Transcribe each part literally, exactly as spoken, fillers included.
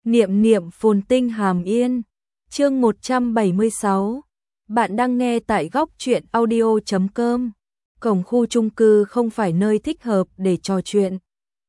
Niệm niệm phồn tinh hàm yên. Chương một trăm bảy mươi sáu. Bạn đang nghe tại góc truyện audio chấm com. Cổng khu chung cư không phải nơi thích hợp để trò chuyện.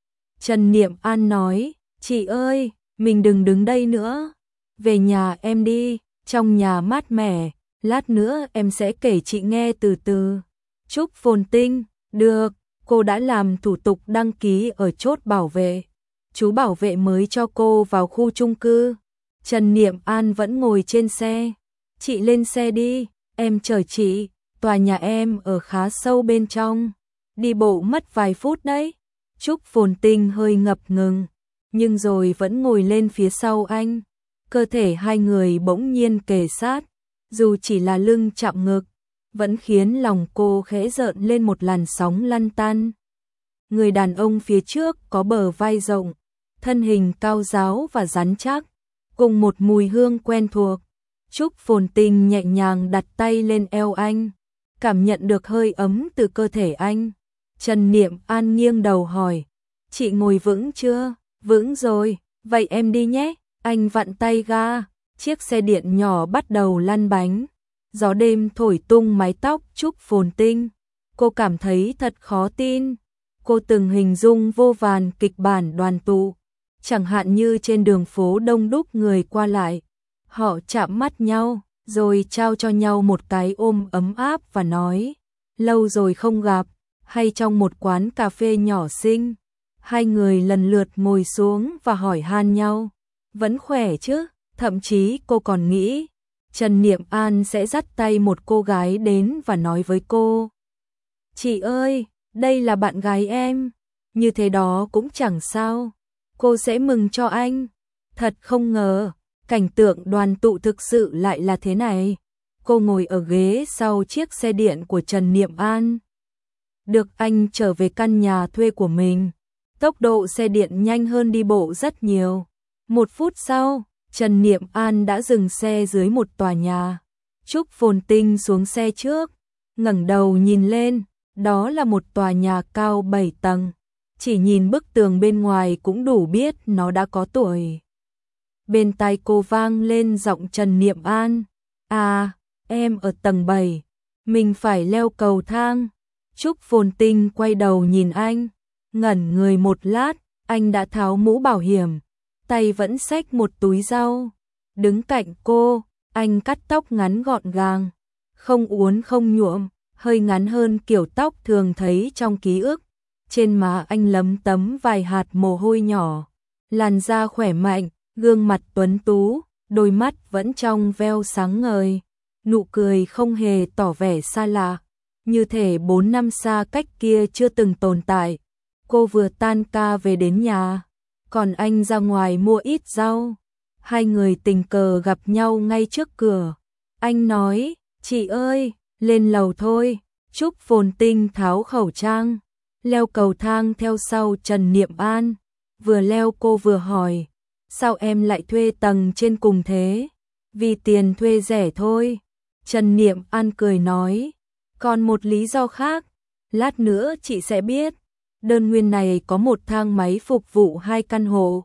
Trần Niệm An nói, chị ơi, mình đừng đứng đây nữa. Về nhà em đi, trong nhà mát mẻ, lát nữa em sẽ kể chị nghe từ từ. Chúc phồn tinh, được, cô đã làm thủ tục đăng ký ở chốt bảo vệ. Chú bảo vệ mới cho cô vào khu chung cư. Trần Niệm An vẫn ngồi trên xe. Chị lên xe đi, em chờ chị, tòa nhà em ở khá sâu bên trong. Đi bộ mất vài phút đấy. Trúc phồn tinh hơi ngập ngừng, nhưng rồi vẫn ngồi lên phía sau anh. Cơ thể hai người bỗng nhiên kề sát, dù chỉ là lưng chạm ngực, vẫn khiến lòng cô khẽ rợn lên một làn sóng lăn tăn. Người đàn ông phía trước có bờ vai rộng, thân hình cao ráo và rắn chắc, cùng một mùi hương quen thuộc. Trúc phồn tinh nhẹ nhàng đặt tay lên eo anh, cảm nhận được hơi ấm từ cơ thể anh. Trần Niệm An nghiêng đầu hỏi, chị ngồi vững chưa? Vững rồi, vậy em đi nhé. Anh vặn tay ga, chiếc xe điện nhỏ bắt đầu lăn bánh. Gió đêm thổi tung mái tóc Trúc phồn tinh. Cô cảm thấy thật khó tin. Cô từng hình dung vô vàn kịch bản đoàn tụ, chẳng hạn như trên đường phố đông đúc người qua lại. Họ chạm mắt nhau, rồi trao cho nhau một cái ôm ấm áp và nói, lâu rồi không gặp. Hay trong một quán cà phê nhỏ xinh, hai người lần lượt ngồi xuống và hỏi han nhau, vẫn khỏe chứ? Thậm chí cô còn nghĩ Trần Niệm An sẽ dắt tay một cô gái đến và nói với cô, chị ơi, đây là bạn gái em. Như thế đó cũng chẳng sao, cô sẽ mừng cho anh. Thật không ngờ, cảnh tượng đoàn tụ thực sự lại là thế này. Cô ngồi ở ghế sau chiếc xe điện của Trần Niệm An, được anh trở về căn nhà thuê của mình. Tốc độ xe điện nhanh hơn đi bộ rất nhiều. Một phút sau, Trần Niệm An đã dừng xe dưới một tòa nhà. Trúc phồn tinh xuống xe trước, ngẩng đầu nhìn lên, đó là một tòa nhà cao bảy tầng. Chỉ nhìn bức tường bên ngoài cũng đủ biết nó đã có tuổi. Bên tai cô vang lên giọng Trần Niệm An, à, em ở tầng bảy, mình phải leo cầu thang. Trúc phồn tinh quay đầu nhìn anh, ngẩn người một lát, anh đã tháo mũ bảo hiểm, tay vẫn xách một túi rau. Đứng cạnh cô, anh cắt tóc ngắn gọn gàng, không uốn không nhuộm, hơi ngắn hơn kiểu tóc thường thấy trong ký ức. Trên má anh lấm tấm vài hạt mồ hôi nhỏ, làn da khỏe mạnh, gương mặt tuấn tú, đôi mắt vẫn trong veo sáng ngời, nụ cười không hề tỏ vẻ xa lạ, như thể bốn năm xa cách kia chưa từng tồn tại. Cô vừa tan ca về đến nhà, còn anh ra ngoài mua ít rau. Hai người tình cờ gặp nhau ngay trước cửa. Anh nói, chị ơi, lên lầu thôi. Trúc phồn tinh tháo khẩu trang, leo cầu thang theo sau Trần Niệm An. Vừa leo cô vừa hỏi, sao em lại thuê tầng trên cùng thế? Vì tiền thuê rẻ thôi. Trần Niệm An cười nói, còn một lý do khác, lát nữa chị sẽ biết. Đơn nguyên này có một thang máy phục vụ hai căn hộ.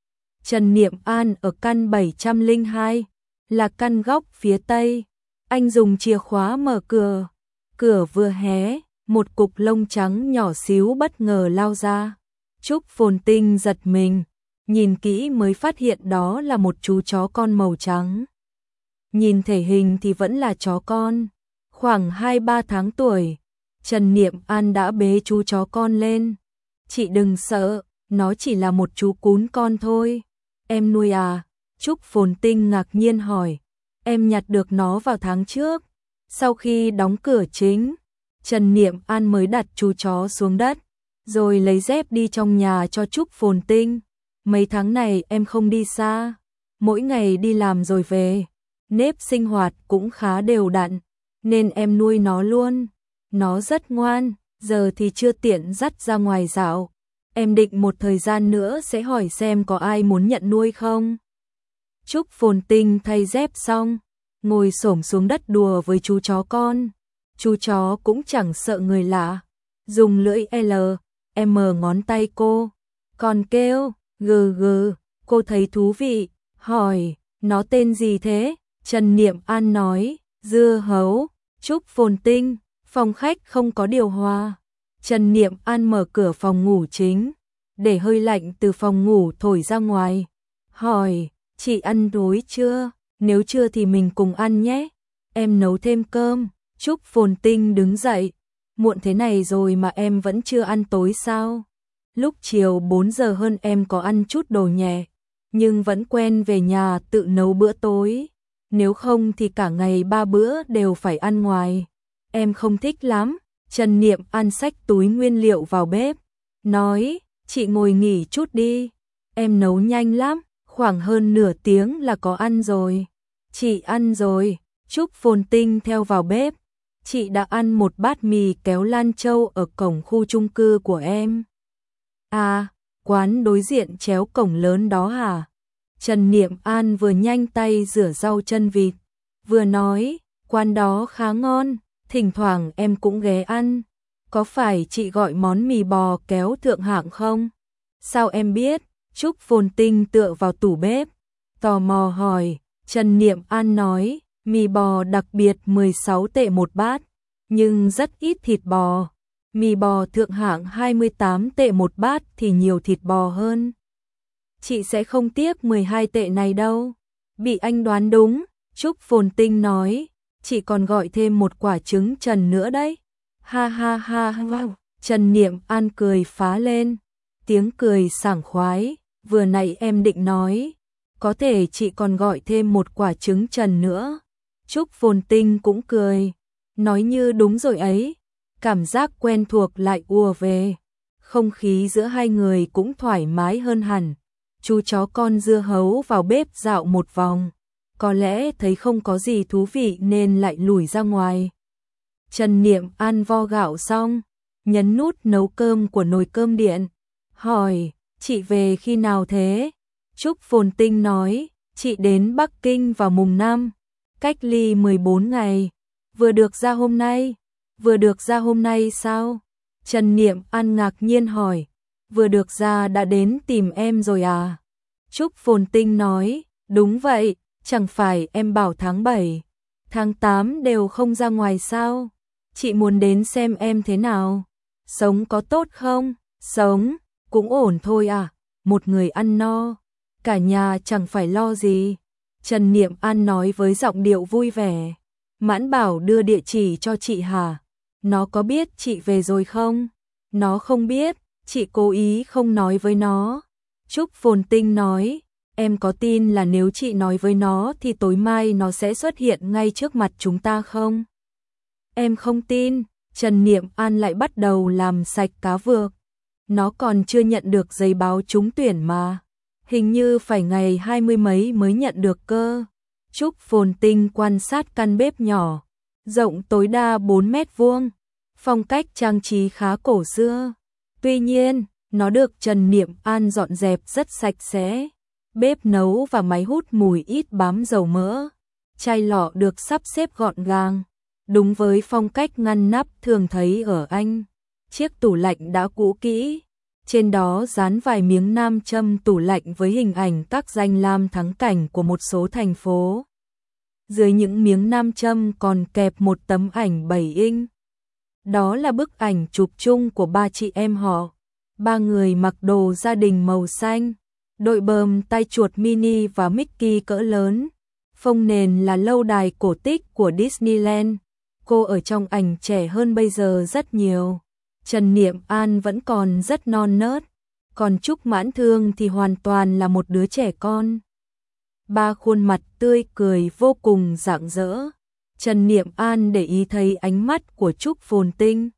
Trần Niệm An ở căn bảy trăm lẻ hai, là căn góc phía tây. Anh dùng chìa khóa mở cửa. Cửa vừa hé, một cục lông trắng nhỏ xíu bất ngờ lao ra. Trúc phồn tinh giật mình, nhìn kỹ mới phát hiện đó là một chú chó con màu trắng. Nhìn thể hình thì vẫn là chó con, khoảng hai ba tháng tuổi. Trần Niệm An đã bế chú chó con lên. Chị đừng sợ, nó chỉ là một chú cún con thôi. Em nuôi à? Trúc phồn tinh ngạc nhiên hỏi. Em nhặt được nó vào tháng trước, sau khi đóng cửa chính. Trần Niệm An mới đặt chú chó xuống đất, rồi lấy dép đi trong nhà cho Trúc phồn tinh. Mấy tháng này em không đi xa, mỗi ngày đi làm rồi về. Nếp sinh hoạt cũng khá đều đặn, nên em nuôi nó luôn. Nó rất ngoan, giờ thì chưa tiện dắt ra ngoài dạo. Em định một thời gian nữa sẽ hỏi xem có ai muốn nhận nuôi không. Trúc phồn tinh thay dép xong, ngồi xổm xuống đất đùa với chú chó con. Chú chó cũng chẳng sợ người lạ, dùng lưỡi L, M ngón tay cô. Còn kêu, gừ gừ, Cô thấy thú vị, hỏi, nó tên gì thế? Trần Niệm An nói, dưa hấu. Trúc Phồn Tinh, phòng khách không có điều hòa. Trần Niệm An mở cửa phòng ngủ chính, để hơi lạnh từ phòng ngủ thổi ra ngoài. Hỏi, chị ăn tối chưa? Nếu chưa thì mình cùng ăn nhé. Em nấu thêm cơm. Trúc Phồn Tinh đứng dậy. Muộn thế này rồi mà em vẫn chưa ăn tối sao? Lúc chiều bốn giờ hơn em có ăn chút đồ nhẹ, nhưng vẫn quen về nhà tự nấu bữa tối. Nếu không thì cả ngày ba bữa đều phải ăn ngoài. Em không thích lắm. Trần Niệm An xách túi nguyên liệu vào bếp, nói, chị ngồi nghỉ chút đi. Em nấu nhanh lắm, khoảng hơn nửa tiếng là có ăn rồi. Chị ăn rồi. Trúc Phồn Tinh theo vào bếp. Chị đã ăn một bát mì kéo Lan Châu ở cổng khu chung cư của em. À, quán đối diện chéo cổng lớn đó hả? Trần Niệm An vừa nhanh tay rửa rau chân vịt, vừa nói, quán đó khá ngon, thỉnh thoảng em cũng ghé ăn. Có phải chị gọi món mì bò kéo thượng hạng không? Sao em biết? Trúc Phồn Tinh tựa vào tủ bếp, tò mò hỏi. Trần Niệm An nói, mì bò đặc biệt mười sáu tệ một bát, nhưng rất ít thịt bò. Mì bò thượng hạng hai mươi tám tệ một bát thì nhiều thịt bò hơn. Chị sẽ không tiếc mười hai tệ này đâu. Bị anh đoán đúng, Trúc Phồn Tinh nói, chị còn gọi thêm một quả trứng trần nữa đấy. Ha ha ha ha. Trần Niệm An cười phá lên, tiếng cười sảng khoái, vừa nãy em định nói, có thể chị còn gọi thêm một quả trứng trần nữa. Trúc Phồn Tinh cũng cười, nói như đúng rồi ấy. Cảm giác quen thuộc lại ùa về, không khí giữa hai người cũng thoải mái hơn hẳn. Chú chó con dưa hấu vào bếp dạo một vòng, có lẽ thấy không có gì thú vị nên lại lủi ra ngoài. Trần Niệm An vo gạo xong, nhấn nút nấu cơm của nồi cơm điện, hỏi, chị về khi nào thế? Trúc Phồn Tinh nói, chị đến Bắc Kinh vào mùng năm, cách ly mười bốn ngày, vừa được ra hôm nay. Vừa được ra hôm nay sao? Trần Niệm An ngạc nhiên hỏi, vừa được ra đã đến tìm em rồi à? Trúc Phồn Tinh nói, đúng vậy, chẳng phải em bảo tháng bảy, tháng tám đều không ra ngoài sao? Chị muốn đến xem em thế nào? Sống có tốt không? Sống, cũng ổn thôi à, một người ăn no, cả nhà chẳng phải lo gì. Trần Niệm An nói với giọng điệu vui vẻ. Mãn Bảo đưa địa chỉ cho chị hả? Nó có biết chị về rồi không? Nó không biết, chị cố ý không nói với nó. Trúc Phồn Tinh nói, em có tin là nếu chị nói với nó thì tối mai nó sẽ xuất hiện ngay trước mặt chúng ta không? Em không tin. Trần Niệm An lại bắt đầu làm sạch cá vược. Nó còn chưa nhận được giấy báo trúng tuyển mà. Hình như phải ngày hai mươi mấy mới nhận được cơ. Trúc Phồn Tinh quan sát căn bếp nhỏ, rộng tối đa bốn mét vuông, phong cách trang trí khá cổ xưa. Tuy nhiên, nó được Trần Niệm An dọn dẹp rất sạch sẽ. Bếp nấu và máy hút mùi ít bám dầu mỡ. Chai lọ được sắp xếp gọn gàng, đúng với phong cách ngăn nắp thường thấy ở Anh. Chiếc tủ lạnh đã cũ kỹ, trên đó dán vài miếng nam châm tủ lạnh với hình ảnh các danh lam thắng cảnh của một số thành phố. Dưới những miếng nam châm còn kẹp một tấm ảnh bảy inch. Đó là bức ảnh chụp chung của ba chị em họ. Ba người mặc đồ gia đình màu xanh, đội bờm tay chuột mini và Mickey cỡ lớn. Phông nền là lâu đài cổ tích của Disneyland. Cô ở trong ảnh trẻ hơn bây giờ rất nhiều. Trần Niệm An vẫn còn rất non nớt, còn Trúc Mãn Thương thì hoàn toàn là một đứa trẻ con. Ba khuôn mặt tươi cười vô cùng rạng rỡ. Trần Niệm An để ý thấy ánh mắt của Trúc Phồn Tinh.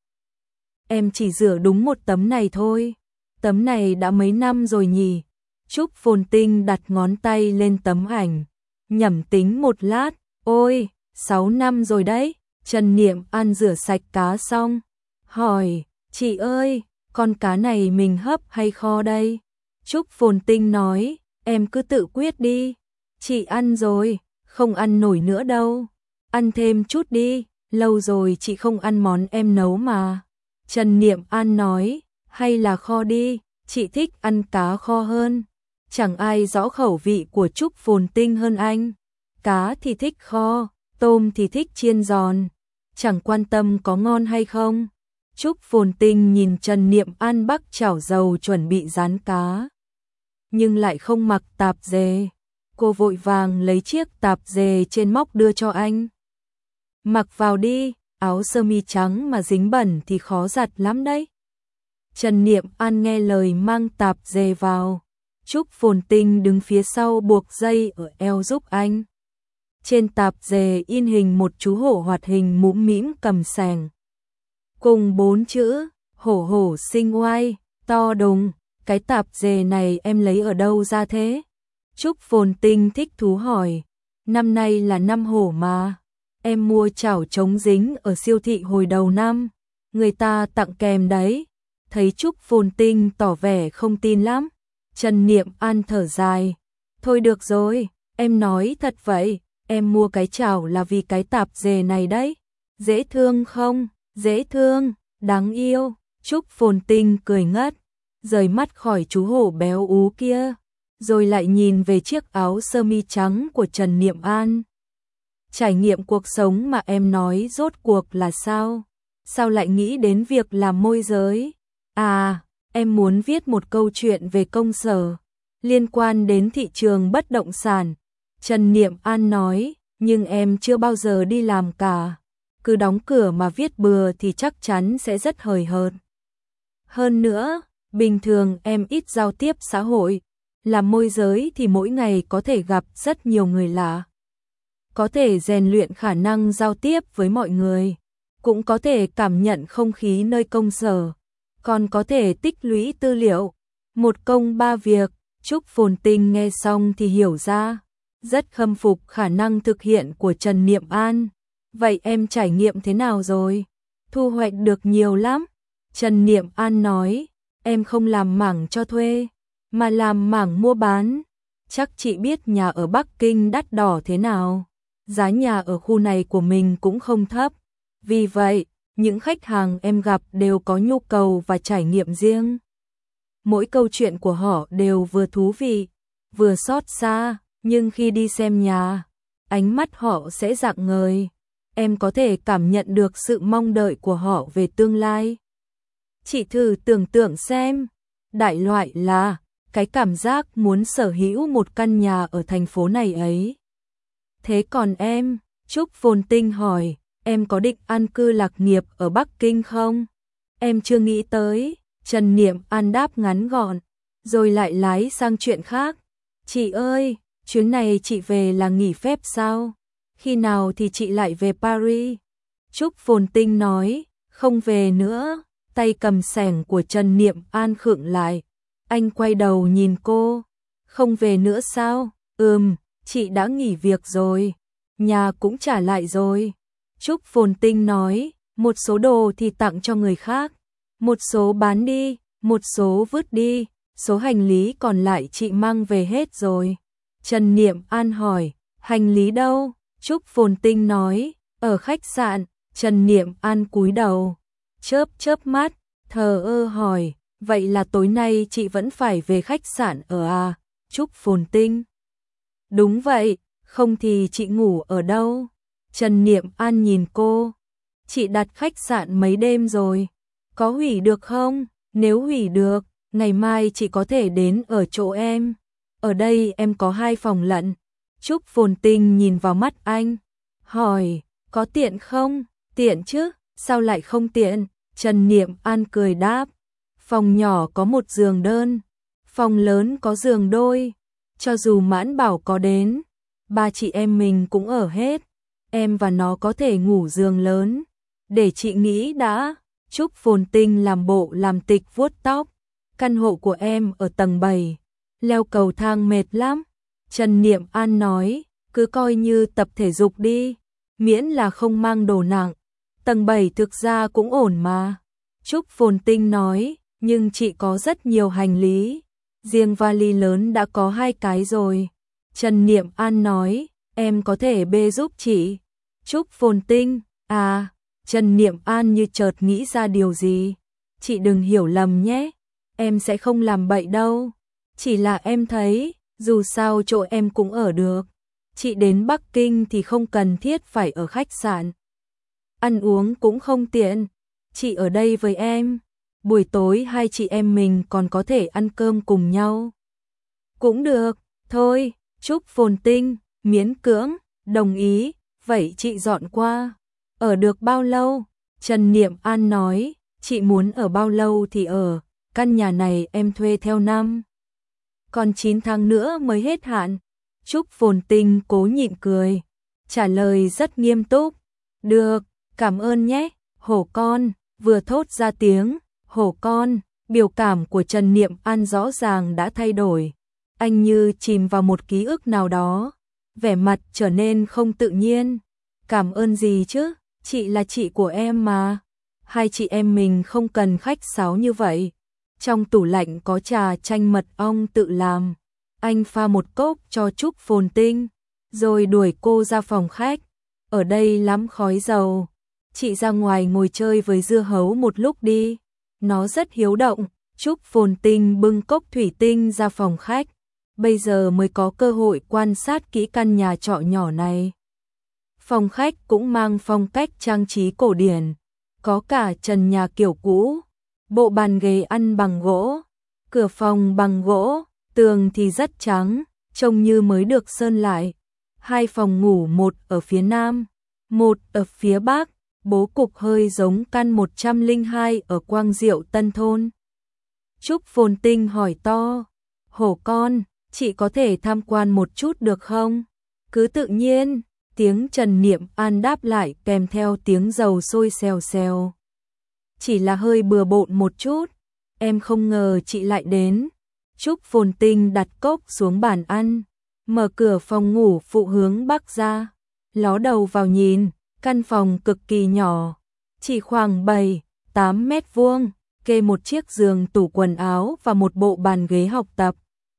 Em chỉ rửa đúng một tấm này thôi. Tấm này đã mấy năm rồi nhỉ? Trúc Phồn Tinh đặt ngón tay lên tấm ảnh, nhẩm tính một lát. Ôi, sáu năm rồi đấy. Trần Niệm An rửa sạch cá xong, hỏi, chị ơi, con cá này mình hấp hay kho đây? Trúc Phồn Tinh nói, em cứ tự quyết đi. Chị ăn rồi, không ăn nổi nữa đâu. Ăn thêm chút đi, lâu rồi chị không ăn món em nấu mà. Trần Niệm An nói, hay là kho đi, chị thích ăn cá kho hơn. Chẳng ai rõ khẩu vị của Trúc Phồn Tinh hơn anh. Cá thì thích kho, tôm thì thích chiên giòn, chẳng quan tâm có ngon hay không. Trúc Phồn Tinh nhìn Trần Niệm An bắc chảo dầu chuẩn bị rán cá, nhưng lại không mặc tạp dề. Cô vội vàng lấy chiếc tạp dề trên móc đưa cho anh. Mặc vào đi, áo sơ mi trắng mà dính bẩn thì khó giặt lắm đấy. Trần Niệm An nghe lời mang tạp dề vào. Trúc Phồn Tinh đứng phía sau buộc dây ở eo giúp anh. Trên tạp dề in hình một chú hổ hoạt hình mũm mĩm cầm sẻng, cùng bốn chữ hổ hổ sinh oai to đùng. Cái tạp dề này em lấy ở đâu ra thế? Trúc Phồn Tinh thích thú hỏi. Năm nay là năm hổ mà. Em mua chảo chống dính ở siêu thị hồi đầu năm, người ta tặng kèm đấy. Thấy Trúc Phồn Tinh tỏ vẻ không tin lắm, Trần Niệm An thở dài. Thôi được rồi, em nói thật vậy, em mua cái chảo là vì cái tạp dề này đấy. Dễ thương không? Dễ thương, đáng yêu. Trúc Phồn Tinh cười ngất, rời mắt khỏi chú hổ béo ú kia, rồi lại nhìn về chiếc áo sơ mi trắng của Trần Niệm An. Trải nghiệm cuộc sống mà em nói rốt cuộc là sao? Sao lại nghĩ đến việc làm môi giới? À, em muốn viết một câu chuyện về công sở, liên quan đến thị trường bất động sản. Trần Niệm An nói, nhưng em chưa bao giờ đi làm cả. Cứ đóng cửa mà viết bừa thì chắc chắn sẽ rất hời hợt. Hơn nữa, bình thường em ít giao tiếp xã hội. Làm môi giới thì mỗi ngày có thể gặp rất nhiều người lạ. Có thể rèn luyện khả năng giao tiếp với mọi người, cũng có thể cảm nhận không khí nơi công sở, còn có thể tích lũy tư liệu. Một công ba việc. Trúc Phồn Tinh nghe xong thì hiểu ra, rất khâm phục khả năng thực hiện của Trần Niệm An. Vậy em trải nghiệm thế nào rồi? Thu hoạch được nhiều lắm. Trần Niệm An nói, em không làm mảng cho thuê, mà làm mảng mua bán. Chắc chị biết nhà ở Bắc Kinh đắt đỏ thế nào. Giá nhà ở khu này của mình cũng không thấp. Vì vậy, những khách hàng em gặp đều có nhu cầu và trải nghiệm riêng. Mỗi câu chuyện của họ đều vừa thú vị, vừa xót xa, nhưng khi đi xem nhà, ánh mắt họ sẽ rạng ngời. Em có thể cảm nhận được sự mong đợi của họ về tương lai. Chị thử tưởng tượng xem, đại loại là cái cảm giác muốn sở hữu một căn nhà ở thành phố này ấy. Thế còn em? Trúc Phồn Tinh hỏi, em có định an cư lạc nghiệp ở Bắc Kinh không? Em chưa nghĩ tới. Trần Niệm An đáp ngắn gọn, rồi lại lái sang chuyện khác. Chị ơi, chuyến này chị về là nghỉ phép sao? Khi nào thì chị lại về Paris? Trúc Phồn Tinh nói, không về nữa. Tay cầm sẻng của Trần Niệm An khựng lại. Anh quay đầu nhìn cô. Không về nữa sao? Ừm, chị đã nghỉ việc rồi. Nhà cũng trả lại rồi. Trúc Phồn Tinh nói, một số đồ thì tặng cho người khác, một số bán đi, một số vứt đi, số hành lý còn lại chị mang về hết rồi. Trần Niệm An hỏi, hành lý đâu? Trúc Phồn Tinh nói, ở khách sạn. Trần Niệm An cúi đầu, chớp chớp mắt, thờ ơ hỏi, vậy là tối nay chị vẫn phải về khách sạn ở à? Trúc Phồn Tinh, đúng vậy, không thì chị ngủ ở đâu? Trần Niệm An nhìn cô, chị đặt khách sạn mấy đêm rồi, có hủy được không? Nếu hủy được, ngày mai chị có thể đến ở chỗ em. Ở đây em có hai phòng lận. Trúc Phồn Tinh nhìn vào mắt anh, hỏi, có tiện không? Tiện chứ, sao lại không tiện? Trần Niệm An cười đáp, phòng nhỏ có một giường đơn, phòng lớn có giường đôi. Cho dù Mãn Bảo có đến, ba chị em mình cũng ở hết. Em và nó có thể ngủ giường lớn. Để chị nghĩ đã. Trúc Phồn Tinh làm bộ làm tịch vuốt tóc. Căn hộ của em ở tầng bảy, leo cầu thang mệt lắm. Trần Niệm An nói, cứ coi như tập thể dục đi, miễn là không mang đồ nặng. Tầng bảy thực ra cũng ổn mà. Trúc Phồn Tinh nói, nhưng chị có rất nhiều hành lý, riêng vali lớn đã có hai cái rồi. Trần Niệm An nói, em có thể bê giúp chị. Trúc Phồn Tinh, à, Trần Niệm An như chợt nghĩ ra điều gì. Chị đừng hiểu lầm nhé, em sẽ không làm bậy đâu. Chỉ là em thấy, dù sao chỗ em cũng ở được. Chị đến Bắc Kinh thì không cần thiết phải ở khách sạn. Ăn uống cũng không tiện. Chị ở đây với em. Buổi tối hai chị em mình còn có thể ăn cơm cùng nhau. Cũng được, thôi, Trúc Phồn Tinh, miễn cưỡng, đồng ý, vậy chị dọn qua. Ở được bao lâu? Trần Niệm An nói, chị muốn ở bao lâu thì ở, căn nhà này em thuê theo năm. Còn chín tháng nữa mới hết hạn. Trúc Phồn Tinh cố nhịn cười, trả lời rất nghiêm túc. Được, cảm ơn nhé, hổ con, vừa thốt ra tiếng, hổ con, biểu cảm của Trần Niệm An rõ ràng đã thay đổi. Anh như chìm vào một ký ức nào đó, vẻ mặt trở nên không tự nhiên. Cảm ơn gì chứ, chị là chị của em mà. Hai chị em mình không cần khách sáo như vậy. Trong tủ lạnh có trà chanh mật ong tự làm. Anh pha một cốc cho Trúc Phồn Tinh, rồi đuổi cô ra phòng khách. Ở đây lắm khói dầu. Chị ra ngoài ngồi chơi với dưa hấu một lúc đi. Nó rất hiếu động. Trúc Phồn Tinh bưng cốc thủy tinh ra phòng khách. Bây giờ mới có cơ hội quan sát kỹ căn nhà trọ nhỏ này. Phòng khách cũng mang phong cách trang trí cổ điển. Có cả trần nhà kiểu cũ. Bộ bàn ghế ăn bằng gỗ. Cửa phòng bằng gỗ. Tường thì rất trắng, trông như mới được sơn lại. Hai phòng ngủ, một ở phía nam, một ở phía bắc, bố cục hơi giống căn một trăm lẻ hai ở Quang Diệu Tân Thôn. Trúc Phồn Tinh hỏi to, hổ con, chị có thể tham quan một chút được không? Cứ tự nhiên, tiếng Trần Niệm An đáp lại kèm theo tiếng dầu sôi xèo xèo. Chỉ là hơi bừa bộn một chút, em không ngờ chị lại đến. Trúc Phồn Tinh đặt cốc xuống bàn ăn, mở cửa phòng ngủ phụ hướng bắc ra, ló đầu vào nhìn, căn phòng cực kỳ nhỏ, chỉ khoảng bảy, tám mét vuông, kê một chiếc giường tủ quần áo và một bộ bàn ghế học tập.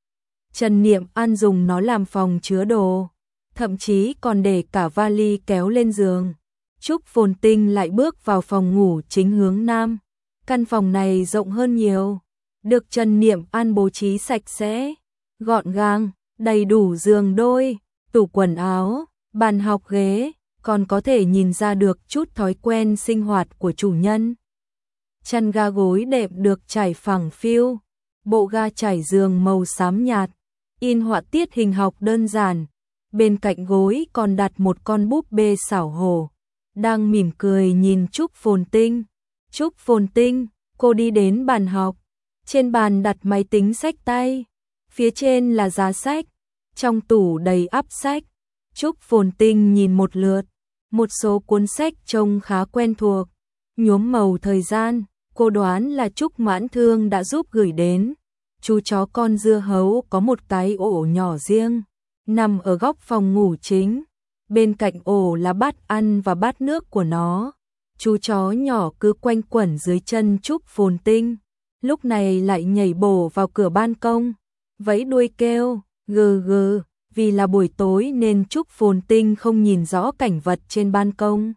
Trần Niệm An dùng nó làm phòng chứa đồ, thậm chí còn để cả vali kéo lên giường. Trúc Phồn Tinh lại bước vào phòng ngủ chính hướng nam, căn phòng này rộng hơn nhiều. Được Trần Niệm An bố trí sạch sẽ, gọn gàng, đầy đủ giường đôi, tủ quần áo, bàn học ghế, còn có thể nhìn ra được chút thói quen sinh hoạt của chủ nhân. Chăn ga gối đệm được trải phẳng phiu, bộ ga trải giường màu xám nhạt, in họa tiết hình học đơn giản. Bên cạnh gối còn đặt một con búp bê xảo hổ, đang mỉm cười nhìn Trúc Phồn Tinh. Trúc Phồn Tinh, cô đi đến bàn học. Trên bàn đặt máy tính xách tay, phía trên là giá sách, trong tủ đầy ắp sách. Trúc Phồn Tinh nhìn một lượt, một số cuốn sách trông khá quen thuộc, nhuốm màu thời gian, cô đoán là Trúc Mãn Thương đã giúp gửi đến. Chú chó con dưa hấu có một cái ổ nhỏ riêng, nằm ở góc phòng ngủ chính, bên cạnh ổ là bát ăn và bát nước của nó. Chú chó nhỏ cứ quanh quẩn dưới chân Trúc Phồn Tinh. Lúc này lại nhảy bổ vào cửa ban công, vẫy đuôi kêu, gừ gừ, vì là buổi tối nên Trúc Phồn Tinh không nhìn rõ cảnh vật trên ban công.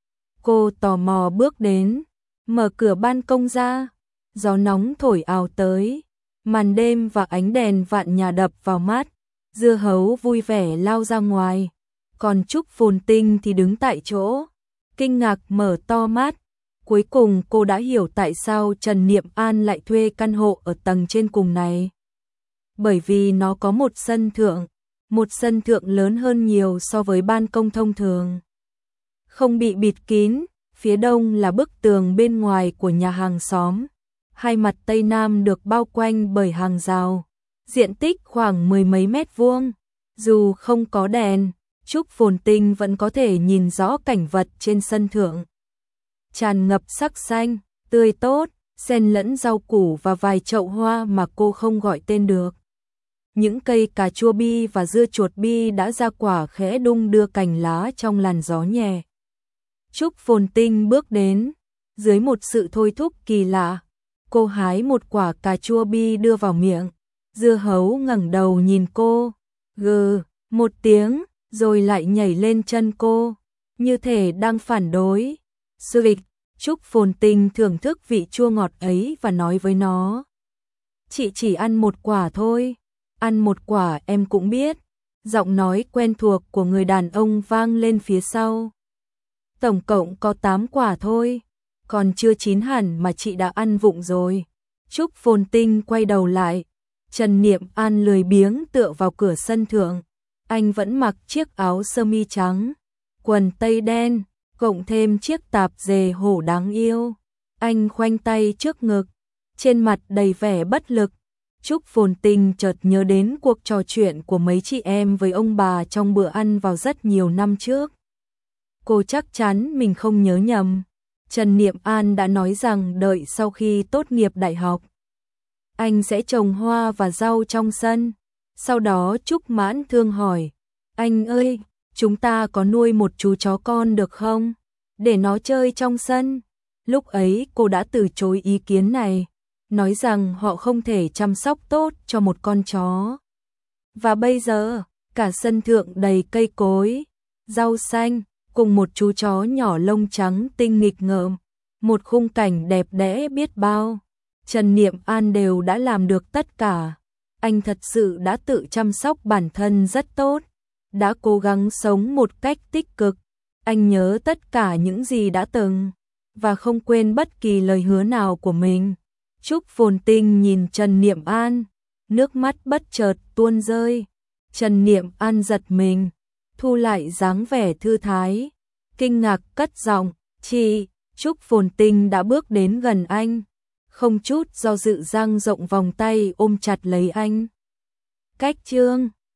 Cô tò mò bước đến, mở cửa ban công ra, gió nóng thổi ào tới, màn đêm và ánh đèn vạn nhà đập vào mắt, dưa hấu vui vẻ lao ra ngoài, còn Trúc Phồn Tinh thì đứng tại chỗ, kinh ngạc mở to mắt. Cuối cùng cô đã hiểu tại sao Trần Niệm An lại thuê căn hộ ở tầng trên cùng này. Bởi vì nó có một sân thượng, một sân thượng lớn hơn nhiều so với ban công thông thường. Không bị bịt kín, phía đông là bức tường bên ngoài của nhà hàng xóm. Hai mặt tây nam được bao quanh bởi hàng rào, diện tích khoảng mười mấy mét vuông. Dù không có đèn, Trúc Phồn Tinh vẫn có thể nhìn rõ cảnh vật trên sân thượng. Tràn ngập sắc xanh, tươi tốt, xen lẫn rau củ và vài chậu hoa mà cô không gọi tên được. Những cây cà chua bi và dưa chuột bi đã ra quả khẽ đung đưa cành lá trong làn gió nhẹ. Trúc Phồn Tinh bước đến, dưới một sự thôi thúc kỳ lạ, cô hái một quả cà chua bi đưa vào miệng. Dưa hấu ngẩng đầu nhìn cô, gừ một tiếng, rồi lại nhảy lên chân cô, như thể đang phản đối. Sư vịch, Trúc Phồn Tinh thưởng thức vị chua ngọt ấy và nói với nó. Chị chỉ ăn một quả thôi. Ăn một quả em cũng biết. Giọng nói quen thuộc của người đàn ông vang lên phía sau. Tổng cộng có tám quả thôi. Còn chưa chín hẳn mà chị đã ăn vụng rồi. Trúc Phồn Tinh quay đầu lại. Trần Niệm An lười biếng tựa vào cửa sân thượng. Anh vẫn mặc chiếc áo sơ mi trắng, quần tây đen, cộng thêm chiếc tạp dề hổ đáng yêu. Anh khoanh tay trước ngực, trên mặt đầy vẻ bất lực. Trúc Phồn Tinh chợt nhớ đến cuộc trò chuyện của mấy chị em với ông bà trong bữa ăn vào rất nhiều năm trước. Cô chắc chắn mình không nhớ nhầm. Trần Niệm An đã nói rằng đợi sau khi tốt nghiệp đại học, anh sẽ trồng hoa và rau trong sân. Sau đó Trúc Mãn Thương hỏi, anh ơi, chúng ta có nuôi một chú chó con được không? Để nó chơi trong sân. Lúc ấy cô đã từ chối ý kiến này, nói rằng họ không thể chăm sóc tốt cho một con chó. Và bây giờ, cả sân thượng đầy cây cối, rau xanh, cùng một chú chó nhỏ lông trắng tinh nghịch ngợm. Một khung cảnh đẹp đẽ biết bao. Trần Niệm An đều đã làm được tất cả. Anh thật sự đã tự chăm sóc bản thân rất tốt, đã cố gắng sống một cách tích cực. Anh nhớ tất cả những gì đã từng, và không quên bất kỳ lời hứa nào của mình. Trúc Phồn Tinh nhìn Trần Niệm An, nước mắt bất chợt tuôn rơi. Trần Niệm An giật mình, thu lại dáng vẻ thư thái, kinh ngạc cất giọng, chị. Trúc Phồn Tinh đã bước đến gần anh, không chút do dự dang rộng vòng tay ôm chặt lấy anh. Cách chương